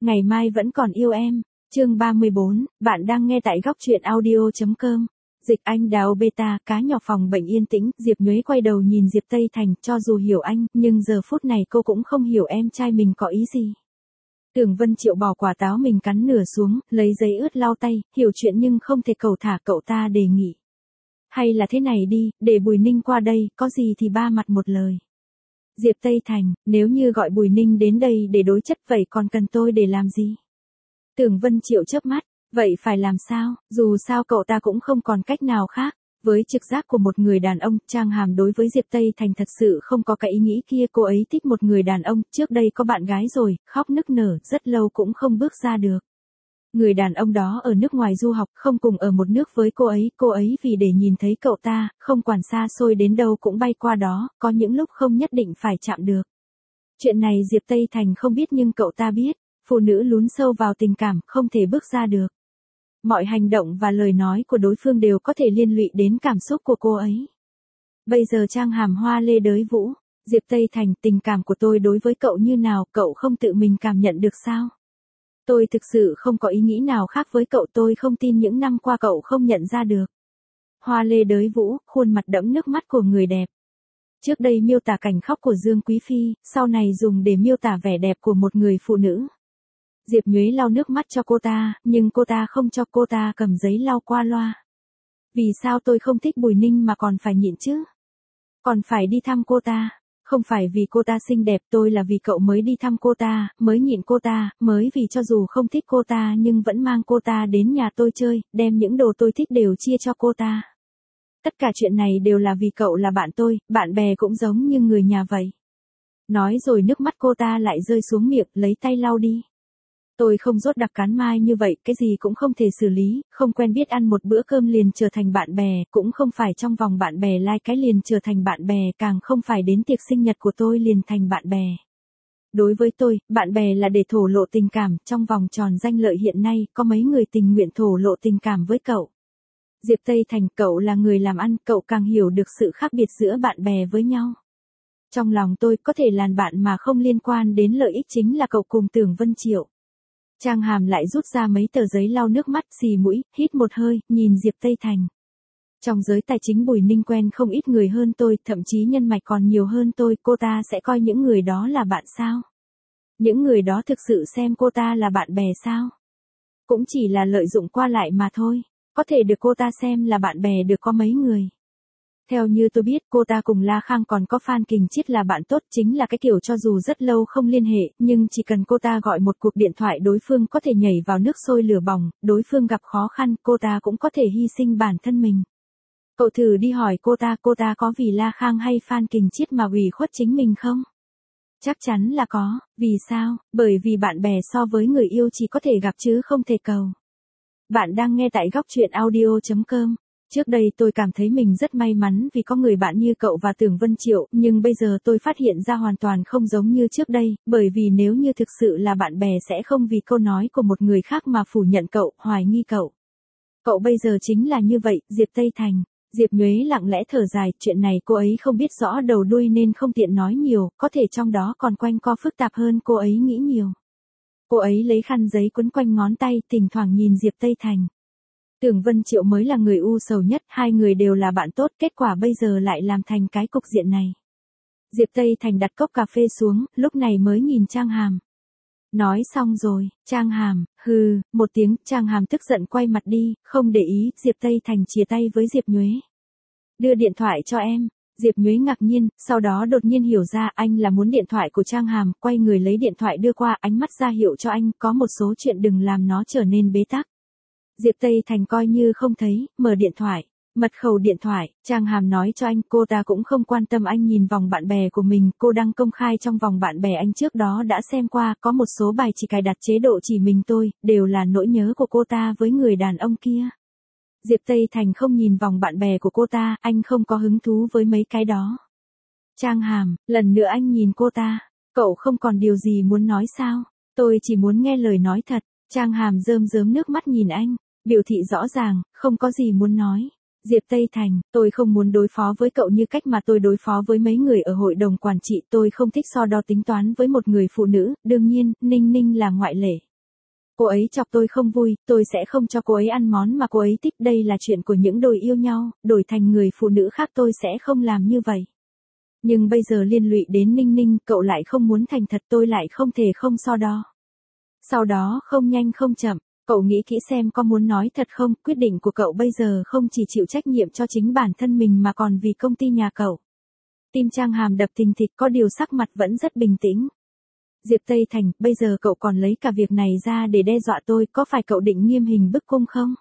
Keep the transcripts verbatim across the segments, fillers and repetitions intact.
Ngày mai vẫn còn yêu em. Chương ba mươi bốn, bạn đang nghe tại góc truyện audio chấm com. Dịch anh đào beta, cá nhỏ phòng bệnh yên tĩnh, Diệp Nhuế quay đầu nhìn Diệp Tây Thành, cho dù hiểu anh, nhưng giờ phút này cô cũng không hiểu em trai mình có ý gì. Tưởng Vân Triệu bỏ quả táo mình cắn nửa xuống, lấy giấy ướt lau tay, hiểu chuyện nhưng không thể cầu thả cậu ta đề nghị. Hay là thế này đi, để Bùi Ninh qua đây, có gì thì ba mặt một lời. Diệp Tây Thành, nếu như gọi Bùi Ninh đến đây để đối chất vậy còn cần tôi để làm gì? Tưởng Vân Triệu chớp mắt, vậy phải làm sao, dù sao cậu ta cũng không còn cách nào khác. Với trực giác của một người đàn ông, Trang Hàm đối với Diệp Tây Thành thật sự không có cái ý nghĩ kia, cô ấy thích một người đàn ông, trước đây có bạn gái rồi, khóc nức nở, rất lâu cũng không bước ra được. Người đàn ông đó ở nước ngoài du học, không cùng ở một nước với cô ấy, cô ấy vì để nhìn thấy cậu ta, không quản xa xôi đến đâu cũng bay qua đó, có những lúc không nhất định phải chạm được. Chuyện này Diệp Tây Thành không biết nhưng cậu ta biết, phụ nữ lún sâu vào tình cảm, không thể bước ra được. Mọi hành động và lời nói của đối phương đều có thể liên lụy đến cảm xúc của cô ấy. Bây giờ Trang Hàm hoa lê đới vũ, Diệp Tây Thành, tình cảm của tôi đối với cậu như nào, cậu không tự mình cảm nhận được sao? Tôi thực sự không có ý nghĩ nào khác với cậu, tôi không tin những năm qua cậu không nhận ra được. Hoa lê đới vũ, khuôn mặt đẫm nước mắt của người đẹp. Trước đây miêu tả cảnh khóc của Dương Quý Phi, sau này dùng để miêu tả vẻ đẹp của một người phụ nữ. Diệp Nhuế lau nước mắt cho cô ta, nhưng cô ta không cho, cô ta cầm giấy lau qua loa. Vì sao tôi không thích Bùi Ninh mà còn phải nhịn chứ? Còn phải đi thăm cô ta. Không phải vì cô ta xinh đẹp, tôi là vì cậu mới đi thăm cô ta, mới nhịn cô ta, mới vì cho dù không thích cô ta nhưng vẫn mang cô ta đến nhà tôi chơi, đem những đồ tôi thích đều chia cho cô ta. Tất cả chuyện này đều là vì cậu là bạn tôi, bạn bè cũng giống như người nhà vậy. Nói rồi nước mắt cô ta lại rơi xuống miệng, lấy tay lau đi. Tôi không dốt đặc cán mai như vậy, cái gì cũng không thể xử lý, không quen biết ăn một bữa cơm liền trở thành bạn bè, cũng không phải trong vòng bạn bè like cái liền trở thành bạn bè, càng không phải đến tiệc sinh nhật của tôi liền thành bạn bè. Đối với tôi, bạn bè là để thổ lộ tình cảm, trong vòng tròn danh lợi hiện nay, có mấy người tình nguyện thổ lộ tình cảm với cậu. Diệp Tây Thành, cậu là người làm ăn, cậu càng hiểu được sự khác biệt giữa bạn bè với nhau. Trong lòng tôi, có thể làn bạn mà không liên quan đến lợi ích chính là cậu cùng Tưởng Vân Triệu. Trang Hàm lại rút ra mấy tờ giấy lau nước mắt, xì mũi, hít một hơi, nhìn Diệp Tây Thành. Trong giới tài chính Bùi Ninh quen không ít người hơn tôi, thậm chí nhân mạch còn nhiều hơn tôi, cô ta sẽ coi những người đó là bạn sao? Những người đó thực sự xem cô ta là bạn bè sao? Cũng chỉ là lợi dụng qua lại mà thôi, có thể được cô ta xem là bạn bè được có mấy người. Theo như tôi biết, cô ta cùng La Khang còn có Phan Kình Chiết là bạn tốt, chính là cái kiểu cho dù rất lâu không liên hệ, nhưng chỉ cần cô ta gọi một cuộc điện thoại đối phương có thể nhảy vào nước sôi lửa bỏng, đối phương gặp khó khăn, cô ta cũng có thể hy sinh bản thân mình. Cậu thử đi hỏi cô ta, cô ta có vì La Khang hay Phan Kình Chiết mà ủy khuất chính mình không? Chắc chắn là có, vì sao? Bởi vì bạn bè so với người yêu chỉ có thể gặp chứ không thể cầu. Bạn đang nghe tại góc truyện audio chấm com. Trước đây tôi cảm thấy mình rất may mắn vì có người bạn như cậu và Tưởng Vân Triệu, nhưng bây giờ tôi phát hiện ra hoàn toàn không giống như trước đây, bởi vì nếu như thực sự là bạn bè sẽ không vì câu nói của một người khác mà phủ nhận cậu, hoài nghi cậu. Cậu bây giờ chính là như vậy, Diệp Tây Thành. Diệp Nhuế lặng lẽ thở dài, chuyện này cô ấy không biết rõ đầu đuôi nên không tiện nói nhiều, có thể trong đó còn quanh co phức tạp hơn cô ấy nghĩ nhiều. Cô ấy lấy khăn giấy quấn quanh ngón tay, thỉnh thoảng nhìn Diệp Tây Thành. Tưởng Vân Triệu mới là người u sầu nhất, hai người đều là bạn tốt, kết quả bây giờ lại làm thành cái cục diện này. Diệp Tây Thành đặt cốc cà phê xuống, lúc này mới nhìn Trang Hàm. Nói xong rồi, Trang Hàm, hừ, một tiếng, Trang Hàm tức giận quay mặt đi, không để ý, Diệp Tây Thành chìa tay với Diệp Nhuế. Đưa điện thoại cho em. Diệp Nhuế ngạc nhiên, sau đó đột nhiên hiểu ra anh là muốn điện thoại của Trang Hàm, quay người lấy điện thoại đưa qua, ánh mắt ra hiệu cho anh, có một số chuyện đừng làm nó trở nên bế tắc. Diệp Tây Thành coi như không thấy, mở điện thoại, mật khẩu điện thoại, Trang Hàm nói cho anh, cô ta cũng không quan tâm anh nhìn vòng bạn bè của mình, cô đăng công khai trong vòng bạn bè anh trước đó đã xem qua, có một số bài chỉ cài đặt chế độ chỉ mình tôi, đều là nỗi nhớ của cô ta với người đàn ông kia. Diệp Tây Thành không nhìn vòng bạn bè của cô ta, anh không có hứng thú với mấy cái đó. Trang Hàm, lần nữa anh nhìn cô ta, cậu không còn điều gì muốn nói sao? Tôi chỉ muốn nghe lời nói thật. Trang Hàm rơm rớm nước mắt nhìn anh, biểu thị rõ ràng, không có gì muốn nói. Diệp Tây Thành, tôi không muốn đối phó với cậu như cách mà tôi đối phó với mấy người ở hội đồng quản trị, tôi không thích so đo tính toán với một người phụ nữ, đương nhiên, Ninh Ninh là ngoại lệ. Cô ấy chọc tôi không vui, tôi sẽ không cho cô ấy ăn món mà cô ấy thích, đây là chuyện của những đôi yêu nhau, đổi thành người phụ nữ khác tôi sẽ không làm như vậy. Nhưng bây giờ liên lụy đến Ninh Ninh, cậu lại không muốn thành thật, tôi lại không thể không so đo. Sau đó không nhanh không chậm, cậu nghĩ kỹ xem có muốn nói thật không, quyết định của cậu bây giờ không chỉ chịu trách nhiệm cho chính bản thân mình mà còn vì công ty nhà cậu. Tim Trang Hàm đập thình thịch, có điều sắc mặt vẫn rất bình tĩnh. Diệp Tây Thành, bây giờ cậu còn lấy cả việc này ra để đe dọa tôi, có phải cậu định nghiêm hình bức cung không?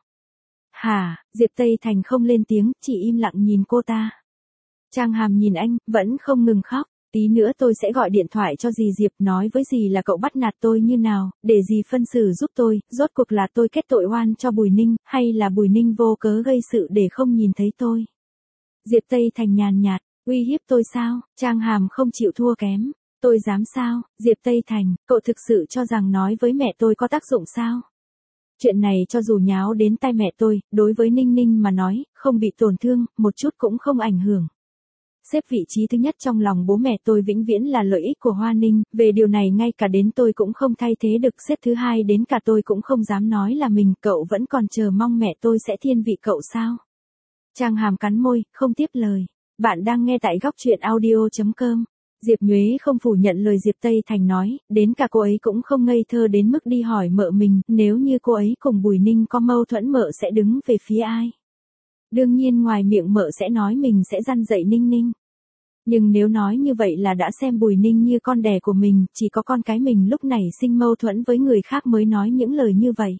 Hả, Diệp Tây Thành không lên tiếng, chỉ im lặng nhìn cô ta. Trang Hàm nhìn anh, vẫn không ngừng khóc. Tí nữa tôi sẽ gọi điện thoại cho dì Diệp, nói với dì là cậu bắt nạt tôi như nào, để dì phân xử giúp tôi, rốt cuộc là tôi kết tội oan cho Bùi Ninh, hay là Bùi Ninh vô cớ gây sự để không nhìn thấy tôi. Diệp Tây Thành nhàn nhạt, uy hiếp tôi sao? Trang Hàm không chịu thua kém. Tôi dám sao? Diệp Tây Thành, cậu thực sự cho rằng nói với mẹ tôi có tác dụng sao? Chuyện này cho dù nháo đến tai mẹ tôi, đối với Ninh Ninh mà nói, không bị tổn thương, một chút cũng không ảnh hưởng. Xếp vị trí thứ nhất trong lòng bố mẹ tôi vĩnh viễn là lợi ích của Hoa Ninh, về điều này ngay cả đến tôi cũng không thay thế được, xếp thứ hai đến cả tôi cũng không dám nói là mình, cậu vẫn còn chờ mong mẹ tôi sẽ thiên vị cậu sao? Trang Hàm cắn môi, không tiếp lời. Bạn đang nghe tại góc truyện audio chấm com. Diệp Nhuế không phủ nhận lời Diệp Tây Thành nói, đến cả cô ấy cũng không ngây thơ đến mức đi hỏi mợ mình, nếu như cô ấy cùng Bùi Ninh có mâu thuẫn mợ sẽ đứng về phía ai? Đương nhiên ngoài miệng mợ sẽ nói mình sẽ răn dạy Ninh Ninh. Nhưng nếu nói như vậy là đã xem Bùi Ninh như con đẻ của mình, chỉ có con cái mình lúc này sinh mâu thuẫn với người khác mới nói những lời như vậy.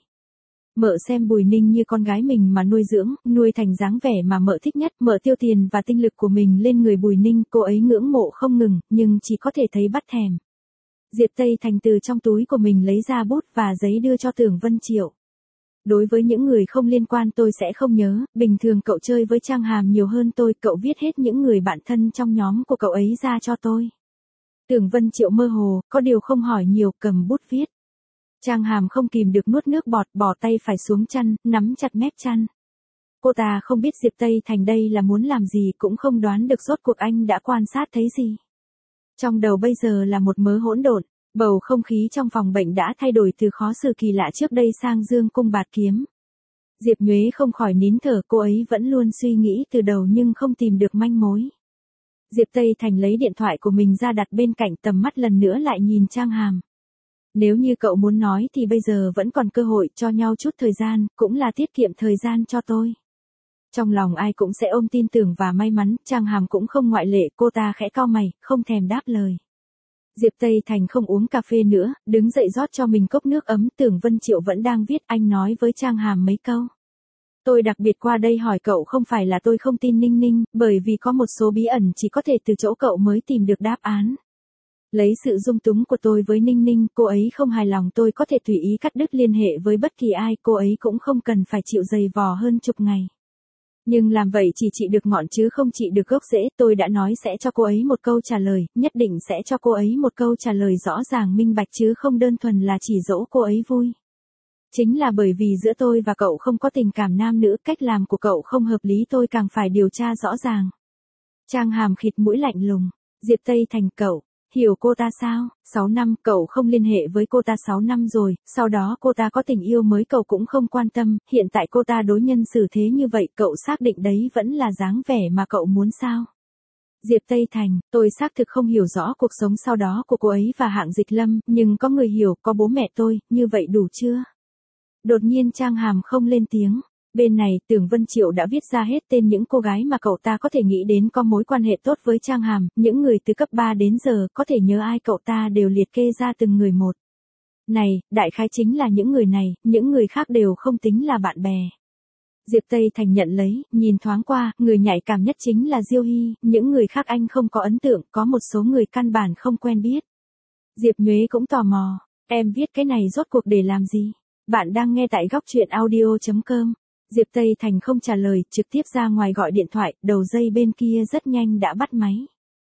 Mợ xem Bùi Ninh như con gái mình mà nuôi dưỡng, nuôi thành dáng vẻ mà mợ thích nhất, mợ tiêu tiền và tinh lực của mình lên người Bùi Ninh, cô ấy ngưỡng mộ không ngừng, nhưng chỉ có thể thấy bắt thèm. Diệp Tây Thành từ trong túi của mình lấy ra bút và giấy đưa cho Tưởng Vân Triệu. Đối với những người không liên quan tôi sẽ không nhớ, bình thường cậu chơi với Trang Hàm nhiều hơn tôi, cậu viết hết những người bạn thân trong nhóm của cậu ấy ra cho tôi. Tưởng Vân Triệu mơ hồ, có điều không hỏi nhiều, cầm bút viết. Trang Hàm không kìm được nuốt nước bọt, bỏ tay phải xuống chăn, nắm chặt mép chăn. Cô ta không biết Diệp Tây Thành đây là muốn làm gì, cũng không đoán được rốt cuộc anh đã quan sát thấy gì. Trong đầu bây giờ là một mớ hỗn độn, bầu không khí trong phòng bệnh đã thay đổi từ khó xử kỳ lạ trước đây sang dương cung bạt kiếm. Diệp Nhuế không khỏi nín thở, cô ấy vẫn luôn suy nghĩ từ đầu nhưng không tìm được manh mối. Diệp Tây Thành lấy điện thoại của mình ra đặt bên cạnh, tầm mắt lần nữa lại nhìn Trang Hàm. Nếu như cậu muốn nói thì bây giờ vẫn còn cơ hội, cho nhau chút thời gian, cũng là tiết kiệm thời gian cho tôi. Trong lòng ai cũng sẽ ôm tin tưởng và may mắn, Trang Hàm cũng không ngoại lệ, cô ta khẽ cau mày, không thèm đáp lời. Diệp Tây Thành không uống cà phê nữa, đứng dậy rót cho mình cốc nước ấm, Tưởng Vân Triệu vẫn đang viết, anh nói với Trang Hàm mấy câu. Tôi đặc biệt qua đây hỏi cậu không phải là tôi không tin Ninh Ninh, bởi vì có một số bí ẩn chỉ có thể từ chỗ cậu mới tìm được đáp án. Lấy sự dung túng của tôi với Ninh Ninh, cô ấy không hài lòng tôi có thể tùy ý cắt đứt liên hệ với bất kỳ ai, cô ấy cũng không cần phải chịu dày vò hơn chục ngày. Nhưng làm vậy chỉ trị được ngọn chứ không trị được gốc rễ, tôi đã nói sẽ cho cô ấy một câu trả lời, nhất định sẽ cho cô ấy một câu trả lời rõ ràng minh bạch chứ không đơn thuần là chỉ dỗ cô ấy vui. Chính là bởi vì giữa tôi và cậu không có tình cảm nam nữ, cách làm của cậu không hợp lý, tôi càng phải điều tra rõ ràng. Trang Hàm khịt mũi lạnh lùng. Diệp Tây Thành, cậu hiểu cô ta sao? sáu năm, cậu không liên hệ với cô ta sáu năm rồi, sau đó cô ta có tình yêu mới cậu cũng không quan tâm, hiện tại cô ta đối nhân xử thế như vậy, cậu xác định đấy vẫn là dáng vẻ mà cậu muốn sao? Diệp Tây Thành, tôi xác thực không hiểu rõ cuộc sống sau đó của cô ấy và Hạng Dịch Lâm, nhưng có người hiểu, có bố mẹ tôi, như vậy đủ chưa? Đột nhiên Trang Hàm không lên tiếng. Bên này, Tưởng Vân Triệu đã viết ra hết tên những cô gái mà cậu ta có thể nghĩ đến có mối quan hệ tốt với Trang Hàm, những người từ cấp ba đến giờ, có thể nhớ ai cậu ta đều liệt kê ra từng người một. Này, đại khái chính là những người này, những người khác đều không tính là bạn bè. Diệp Tây Thành nhận lấy, nhìn thoáng qua, người nhạy cảm nhất chính là Diêu Hy, những người khác anh không có ấn tượng, có một số người căn bản không quen biết. Diệp Nhuế cũng tò mò, em viết cái này rốt cuộc để làm gì? Bạn đang nghe tại góc truyện audio chấm com. Diệp Tây Thành không trả lời, trực tiếp ra ngoài gọi điện thoại, đầu dây bên kia rất nhanh đã bắt máy.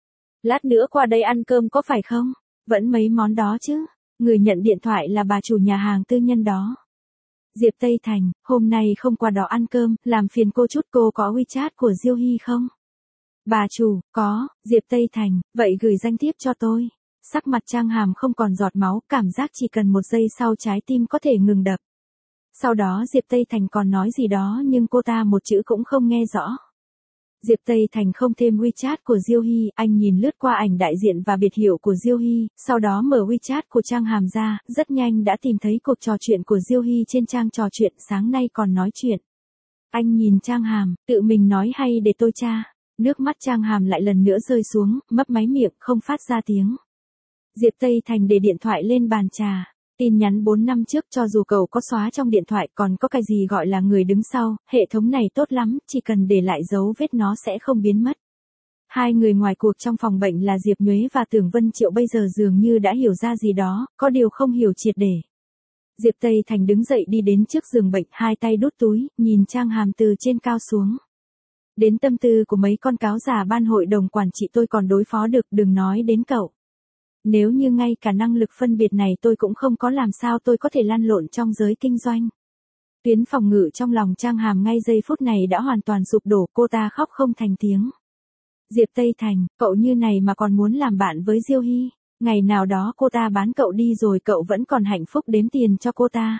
Lát nữa qua đây ăn cơm có phải không? Vẫn mấy món đó chứ? Người nhận điện thoại là bà chủ nhà hàng tư nhân đó. Diệp Tây Thành, hôm nay không qua đó ăn cơm, làm phiền cô chút, cô có WeChat của Diêu Hy không? Bà chủ, có. Diệp Tây Thành, vậy gửi danh thiếp cho tôi. Sắc mặt Trang Hàm không còn giọt máu, cảm giác chỉ cần một giây sau trái tim có thể ngừng đập. Sau đó Diệp Tây Thành còn nói gì đó nhưng cô ta một chữ cũng không nghe rõ. Diệp Tây Thành không thêm WeChat của Diêu Hy, anh nhìn lướt qua ảnh đại diện và biệt hiệu của Diêu Hy, sau đó mở WeChat của Trang Hàm ra, rất nhanh đã tìm thấy cuộc trò chuyện của Diêu Hy trên trang trò chuyện, sáng nay còn nói chuyện. Anh nhìn Trang Hàm, tự mình nói hay để tôi tra. Nước mắt Trang Hàm lại lần nữa rơi xuống, mấp máy miệng, không phát ra tiếng. Diệp Tây Thành để điện thoại lên bàn trà. Tin nhắn bốn năm trước cho dù cậu có xóa trong điện thoại còn có cái gì gọi là người đứng sau, hệ thống này tốt lắm, chỉ cần để lại dấu vết nó sẽ không biến mất. Hai người ngoài cuộc trong phòng bệnh là Diệp Nhuế và Tưởng Vân Triệu bây giờ dường như đã hiểu ra gì đó, có điều không hiểu triệt để. Diệp Tây Thành đứng dậy đi đến trước giường bệnh, hai tay đút túi, nhìn Trang Hàm từ trên cao xuống. Đến tâm tư của mấy con cáo già ban hội đồng quản trị tôi còn đối phó được, đừng nói đến cậu. Nếu như ngay cả năng lực phân biệt này tôi cũng không có, làm sao tôi có thể lăn lộn trong giới kinh doanh. Tuyến phòng ngự trong lòng Trang Hàm ngay giây phút này đã hoàn toàn sụp đổ, cô ta khóc không thành tiếng. Diệp Tây Thành, cậu như này mà còn muốn làm bạn với Diêu Hy, ngày nào đó cô ta bán cậu đi rồi cậu vẫn còn hạnh phúc đếm tiền cho cô ta.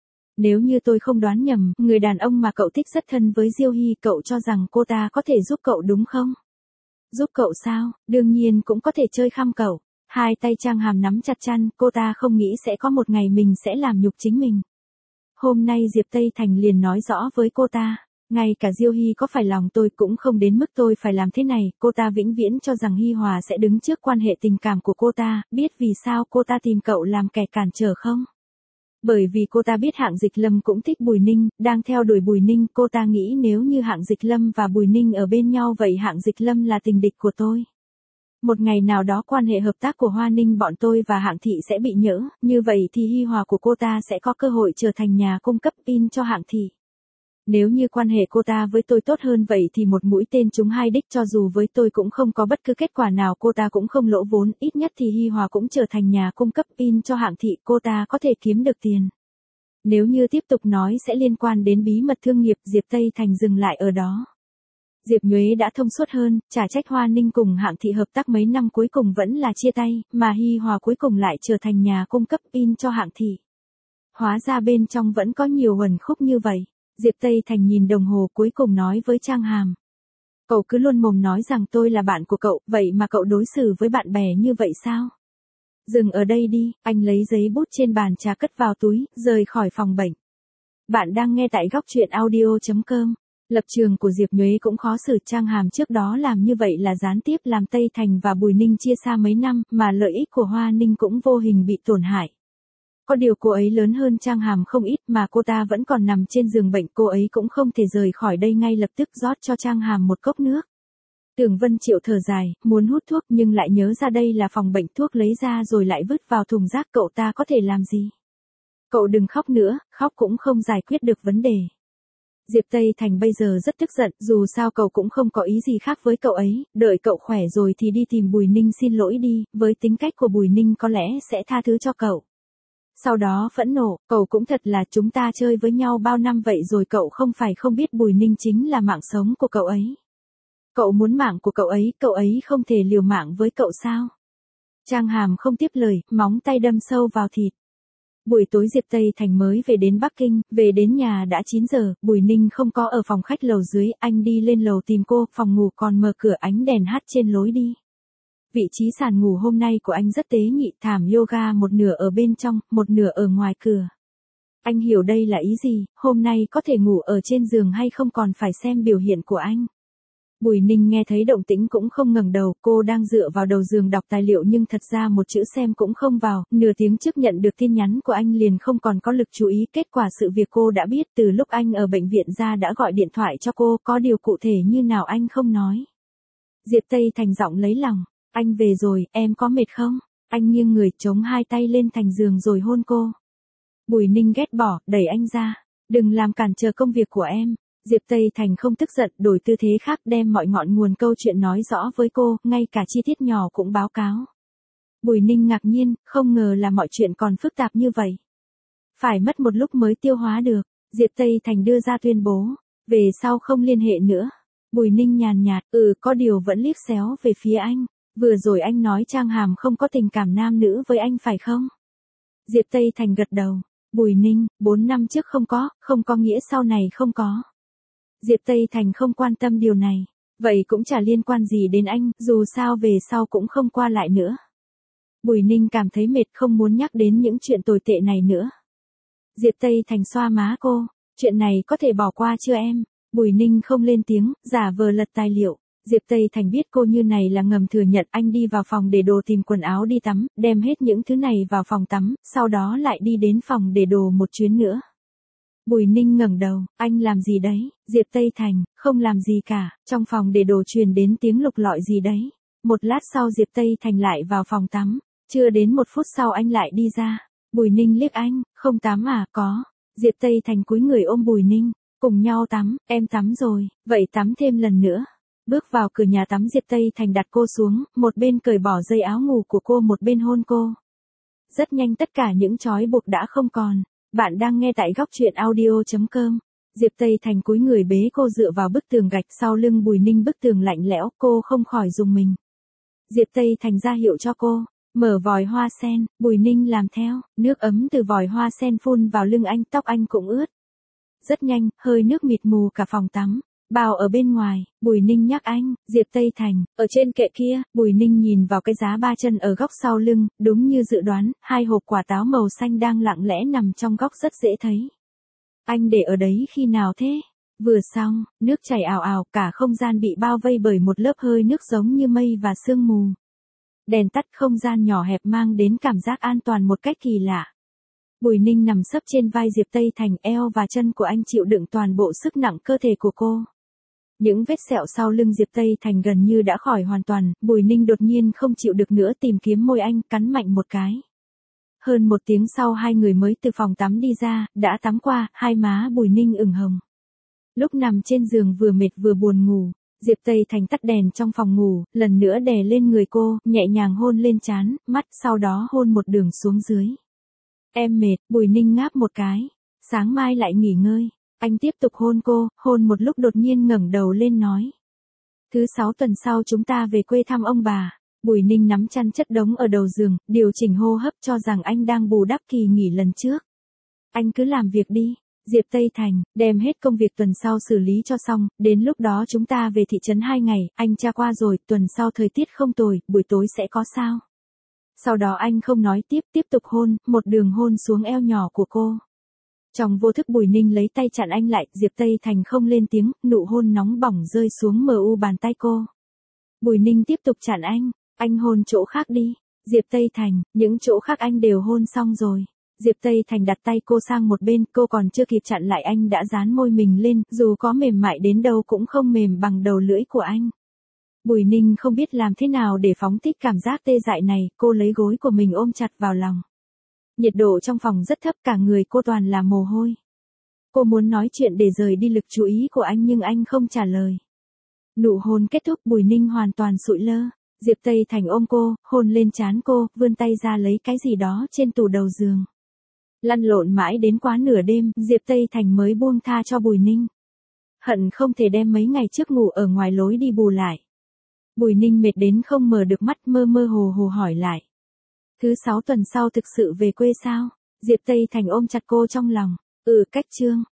Nếu như tôi không đoán nhầm, người đàn ông mà cậu thích rất thân với Diêu Hy, cậu cho rằng cô ta có thể giúp cậu đúng không? Giúp cậu sao, đương nhiên cũng có thể chơi khăm cậu. Hai tay Trang Hàm nắm chặt chăn, cô ta không nghĩ sẽ có một ngày mình sẽ làm nhục chính mình. Hôm nay Diệp Tây Thành liền nói rõ với cô ta, ngay cả Diêu Hy có phải lòng tôi cũng không đến mức tôi phải làm thế này, cô ta vĩnh viễn cho rằng Hy Hòa sẽ đứng trước quan hệ tình cảm của cô ta, biết vì sao cô ta tìm cậu làm kẻ cản trở không? Bởi vì cô ta biết Hạng Dịch Lâm cũng thích Bùi Ninh, đang theo đuổi Bùi Ninh, cô ta nghĩ nếu như Hạng Dịch Lâm và Bùi Ninh ở bên nhau vậy Hạng Dịch Lâm là tình địch của tôi. Một ngày nào đó quan hệ hợp tác của Hoa Ninh bọn tôi và Hạng Thị sẽ bị nhỡ, như vậy thì Hy Hòa của cô ta sẽ có cơ hội trở thành nhà cung cấp pin cho Hạng Thị. Nếu như quan hệ cô ta với tôi tốt hơn vậy thì một mũi tên trúng hai đích, cho dù với tôi cũng không có bất cứ kết quả nào, cô ta cũng không lỗ vốn, ít nhất thì Hy Hòa cũng trở thành nhà cung cấp pin cho Hạng Thị, cô ta có thể kiếm được tiền. Nếu như tiếp tục nói sẽ liên quan đến bí mật thương nghiệp, Diệp Tây Thành dừng lại ở đó. Diệp Nhuế đã thông suốt hơn, chả trách Hoa Ninh cùng Hạng Thị hợp tác mấy năm cuối cùng vẫn là chia tay, mà Hy Hòa cuối cùng lại trở thành nhà cung cấp pin cho Hạng Thị. Hóa ra bên trong vẫn có nhiều uẩn khúc như vậy. Diệp Tây Thành nhìn đồng hồ cuối cùng nói với Trang Hàm. Cậu cứ luôn mồm nói rằng tôi là bạn của cậu, vậy mà cậu đối xử với bạn bè như vậy sao? Dừng ở đây đi, anh lấy giấy bút trên bàn trà cất vào túi, rời khỏi phòng bệnh. Bạn đang nghe tại góc truyện audio chấm com. Lập trường của Diệp Nhuế cũng khó xử, Trang Hàm trước đó làm như vậy là gián tiếp làm Tây Thành và Bùi Ninh chia xa mấy năm, mà lợi ích của Hoa Ninh cũng vô hình bị tổn hại. Có điều cô ấy lớn hơn Trang Hàm không ít mà cô ta vẫn còn nằm trên giường bệnh, cô ấy cũng không thể rời khỏi đây ngay lập tức, rót cho Trang Hàm một cốc nước. Tưởng Vân Triệu thở dài, muốn hút thuốc nhưng lại nhớ ra đây là phòng bệnh, thuốc lấy ra rồi lại vứt vào thùng rác, cậu ta có thể làm gì? Cậu đừng khóc nữa, khóc cũng không giải quyết được vấn đề. Diệp Tây Thành bây giờ rất tức giận, dù sao cậu cũng không có ý gì khác với cậu ấy, đợi cậu khỏe rồi thì đi tìm Bùi Ninh xin lỗi đi, với tính cách của Bùi Ninh có lẽ sẽ tha thứ cho cậu. Sau đó phẫn nộ, cậu cũng thật là, chúng ta chơi với nhau bao năm vậy rồi cậu không phải không biết Bùi Ninh chính là mạng sống của cậu ấy. Cậu muốn mạng của cậu ấy, cậu ấy không thể liều mạng với cậu sao? Trang Hàm không tiếp lời, móng tay đâm sâu vào thịt. Buổi tối Diệp Tây Thành mới về đến Bắc Kinh, về đến nhà đã chín giờ, Bùi Ninh không có ở phòng khách lầu dưới, anh đi lên lầu tìm cô, phòng ngủ còn mở cửa, ánh đèn hắt trên lối đi. Vị trí sàn ngủ hôm nay của anh rất tế nhị, thảm yoga một nửa ở bên trong, một nửa ở ngoài cửa. Anh hiểu đây là ý gì, hôm nay có thể ngủ ở trên giường hay không còn phải xem biểu hiện của anh. Bùi Ninh nghe thấy động tĩnh cũng không ngẩng đầu, cô đang dựa vào đầu giường đọc tài liệu nhưng thật ra một chữ xem cũng không vào, nửa tiếng trước nhận được tin nhắn của anh liền không còn có lực chú ý, kết quả sự việc cô đã biết từ lúc anh ở bệnh viện ra đã gọi điện thoại cho cô, có điều cụ thể như nào anh không nói. Diệp Tây Thành giọng lấy lòng, anh về rồi, em có mệt không? Anh nghiêng người chống hai tay lên thành giường rồi hôn cô. Bùi Ninh ghét bỏ, đẩy anh ra, đừng làm cản trở công việc của em. Diệp Tây Thành không tức giận, đổi tư thế khác đem mọi ngọn nguồn câu chuyện nói rõ với cô, ngay cả chi tiết nhỏ cũng báo cáo. Bùi Ninh ngạc nhiên, không ngờ là mọi chuyện còn phức tạp như vậy. Phải mất một lúc mới tiêu hóa được, Diệp Tây Thành đưa ra tuyên bố, về sau không liên hệ nữa. Bùi Ninh nhàn nhạt, ừ có điều vẫn liếc xéo về phía anh. Vừa rồi anh nói Trang Hàm không có tình cảm nam nữ với anh phải không? Diệp Tây Thành gật đầu. Bùi Ninh, bốn năm trước không có, không có nghĩa sau này không có. Diệp Tây Thành không quan tâm điều này. Vậy cũng chả liên quan gì đến anh, dù sao về sau cũng không qua lại nữa. Bùi Ninh cảm thấy mệt, không muốn nhắc đến những chuyện tồi tệ này nữa. Diệp Tây Thành xoa má cô. Chuyện này có thể bỏ qua chưa em? Bùi Ninh không lên tiếng, giả vờ lật tài liệu. Diệp Tây Thành biết cô như này là ngầm thừa nhận. Anh đi vào phòng để đồ tìm quần áo đi tắm, đem hết những thứ này vào phòng tắm, sau đó lại đi đến phòng để đồ một chuyến nữa. Bùi Ninh ngẩng đầu, anh làm gì đấy? Diệp Tây Thành, không làm gì cả, trong phòng để đồ truyền đến tiếng lục lọi gì đấy. Một lát sau Diệp Tây Thành lại vào phòng tắm, chưa đến một phút sau anh lại đi ra. Bùi Ninh liếc anh, không tắm à? Có. Diệp Tây Thành cúi người ôm Bùi Ninh, cùng nhau tắm, em tắm rồi, vậy tắm thêm lần nữa. Bước vào cửa nhà tắm Diệp Tây Thành đặt cô xuống, một bên cởi bỏ dây áo ngủ của cô một bên hôn cô. Rất nhanh tất cả những trói buộc đã không còn. Bạn đang nghe tại góc truyện audio chấm com. Diệp Tây Thành cúi người bế cô dựa vào bức tường gạch sau lưng Bùi Ninh, bức tường lạnh lẽo, cô không khỏi rùng mình. Diệp Tây Thành ra hiệu cho cô, mở vòi hoa sen, Bùi Ninh làm theo, nước ấm từ vòi hoa sen phun vào lưng anh, tóc anh cũng ướt. Rất nhanh, hơi nước mịt mù cả phòng tắm. Bao ở bên ngoài, Bùi Ninh nhắc anh, Diệp Tây Thành, ở trên kệ kia. Bùi Ninh nhìn vào cái giá ba chân ở góc sau lưng, đúng như dự đoán, hai hộp quả táo màu xanh đang lặng lẽ nằm trong góc rất dễ thấy. Anh để ở đấy khi nào thế? Vừa xong, nước chảy ào ào, cả không gian bị bao vây bởi một lớp hơi nước giống như mây và sương mù. Đèn tắt, không gian nhỏ hẹp mang đến cảm giác an toàn một cách kỳ lạ. Bùi Ninh nằm sấp trên vai Diệp Tây Thành, eo và chân của anh chịu đựng toàn bộ sức nặng cơ thể của cô. Những vết sẹo sau lưng Diệp Tây Thành gần như đã khỏi hoàn toàn, Bùi Ninh đột nhiên không chịu được nữa, tìm kiếm môi anh, cắn mạnh một cái. Hơn một tiếng sau hai người mới từ phòng tắm đi ra, đã tắm qua, hai má Bùi Ninh ửng hồng. Lúc nằm trên giường vừa mệt vừa buồn ngủ, Diệp Tây Thành tắt đèn trong phòng ngủ, lần nữa đè lên người cô, nhẹ nhàng hôn lên trán, mắt, sau đó hôn một đường xuống dưới. Em mệt, Bùi Ninh ngáp một cái, sáng mai lại nghỉ ngơi. Anh tiếp tục hôn cô, hôn một lúc đột nhiên ngẩng đầu lên nói. Thứ sáu tuần sau chúng ta về quê thăm ông bà. Bùi Ninh nắm chăn chất đống ở đầu giường, điều chỉnh hô hấp cho rằng anh đang bù đắp kỳ nghỉ lần trước. Anh cứ làm việc đi. Diệp Tây Thành, đem hết công việc tuần sau xử lý cho xong, đến lúc đó chúng ta về thị trấn hai ngày, anh tra qua rồi, tuần sau thời tiết không tồi, buổi tối sẽ có sao. Sau đó anh không nói tiếp, tiếp tục hôn, một đường hôn xuống eo nhỏ của cô. Trong vô thức Bùi Ninh lấy tay chặn anh lại, Diệp Tây Thành không lên tiếng, nụ hôn nóng bỏng rơi xuống mờ u bàn tay cô. Bùi Ninh tiếp tục chặn anh, anh hôn chỗ khác đi. Diệp Tây Thành, những chỗ khác anh đều hôn xong rồi. Diệp Tây Thành đặt tay cô sang một bên, cô còn chưa kịp chặn lại anh đã dán môi mình lên, dù có mềm mại đến đâu cũng không mềm bằng đầu lưỡi của anh. Bùi Ninh không biết làm thế nào để phóng thích cảm giác tê dại này, cô lấy gối của mình ôm chặt vào lòng. Nhiệt độ trong phòng rất thấp, cả người cô toàn là mồ hôi. Cô muốn nói chuyện để rời đi lực chú ý của anh nhưng anh không trả lời. Nụ hôn kết thúc, Bùi Ninh hoàn toàn sụi lơ. Diệp Tây Thành ôm cô, hôn lên trán cô, vươn tay ra lấy cái gì đó trên tủ đầu giường. Lăn lộn mãi đến quá nửa đêm, Diệp Tây Thành mới buông tha cho Bùi Ninh. Hận không thể đem mấy ngày trước ngủ ở ngoài lối đi bù lại. Bùi Ninh mệt đến không mở được mắt, mơ mơ hồ hồ hỏi lại. Thứ sáu tuần sau thực sự về quê sao? Diệp Tây Thành ôm chặt cô trong lòng. Ừ, cách chương.